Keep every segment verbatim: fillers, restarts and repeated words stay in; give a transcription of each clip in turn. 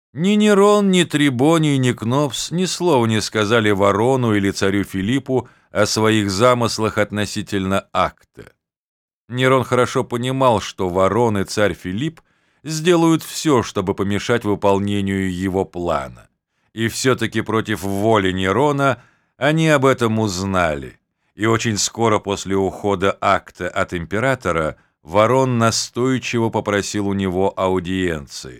Ни Нерон, ни Трибоний, ни Кнопс ни слова не сказали Ворону или царю Филиппу о своих замыслах относительно акта. Нерон хорошо понимал, что Ворон и царь Филипп сделают все, чтобы помешать выполнению его плана. И все-таки против воли Нерона они об этом узнали. И очень скоро после ухода акта от императора Ворон настойчиво попросил у него аудиенции.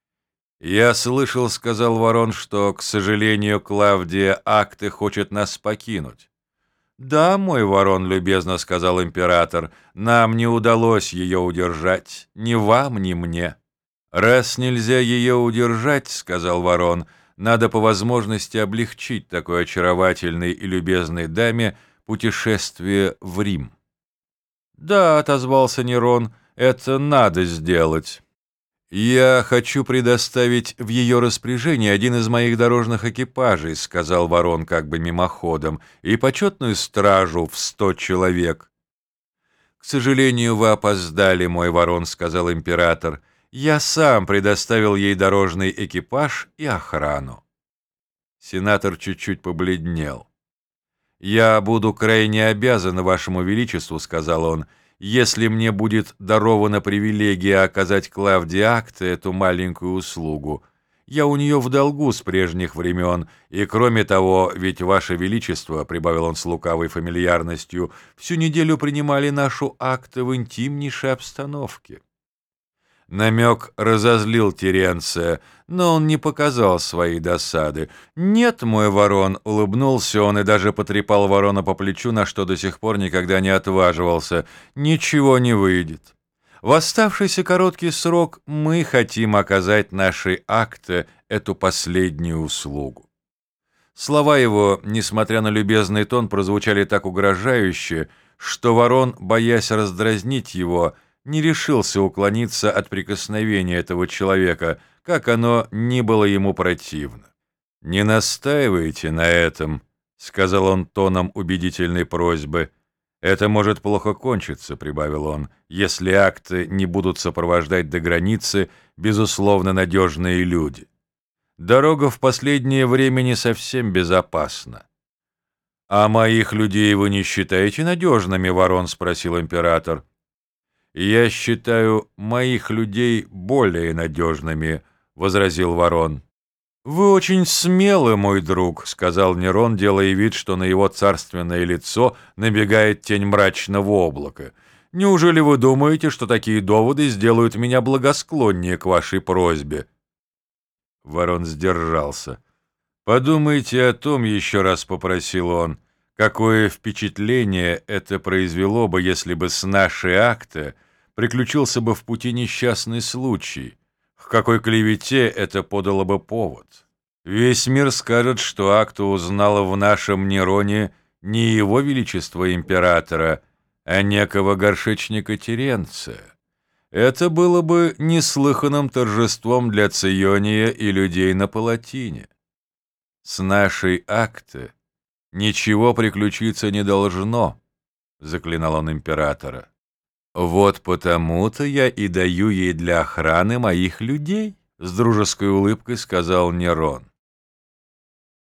«Я слышал, — сказал Ворон, — что, к сожалению, Клавдия Акты хочет нас покинуть». «Да, мой Ворон, — любезно сказал император, — нам не удалось ее удержать, ни вам, ни мне». «Раз нельзя ее удержать, — сказал Ворон, — надо по возможности облегчить такой очаровательной и любезной даме путешествие в Рим». «Да, — отозвался Нерон, — это надо сделать». «Я хочу предоставить в ее распоряжение один из моих дорожных экипажей, — сказал Ворон как бы мимоходом, — и почетную стражу в сто человек». «К сожалению, вы опоздали, мой Ворон, — сказал император. Я сам предоставил ей дорожный экипаж и охрану». Сенатор чуть-чуть побледнел. «Я буду крайне обязан вашему величеству, — сказал он, — если мне будет дарована привилегия оказать Клавдии Акте эту маленькую услугу. Я у нее в долгу с прежних времен, и, кроме того, ведь ваше величество, — прибавил он с лукавой фамильярностью, — всю неделю принимали нашу Акте в интимнейшей обстановке». Намек разозлил Теренция, но он не показал своей досады. «Нет, мой Ворон, — улыбнулся он и даже потрепал Ворона по плечу, на что до сих пор никогда не отваживался, — ничего не выйдет. В оставшийся короткий срок мы хотим оказать нашей Акте эту последнюю услугу». Слова его, несмотря на любезный тон, прозвучали так угрожающе, что Ворон, боясь раздразнить его, не решился уклониться от прикосновения этого человека, как оно ни было ему противно. «Не настаивайте на этом», — сказал он тоном убедительной просьбы. «Это может плохо кончиться», — прибавил он, «если акты не будут сопровождать до границы, безусловно, надежные люди. Дорога в последнее время не совсем безопасна». «А моих людей вы не считаете надежными, Ворон?» — спросил император. «Я считаю моих людей более надежными», — возразил Ворон. «Вы очень смелы, мой друг», — сказал Нерон, делая вид, что на его царственное лицо набегает тень мрачного облака. «Неужели вы думаете, что такие доводы сделают меня благосклоннее к вашей просьбе?» Ворон сдержался. «Подумайте о том, — еще раз попросил он, — какое впечатление это произвело бы, если бы с нашей Акте приключился бы в пути несчастный случай, к какой клевете это подало бы повод. Весь мир скажет, что Акта узнала в нашем Нероне не его величество императора, а некого горшечника Теренция. Это было бы неслыханным торжеством для Циония и людей на Палатине. С нашей Акте ничего приключиться не должно, — заклинал он императора. «Вот потому-то я и даю ей для охраны моих людей», — с дружеской улыбкой сказал Нерон.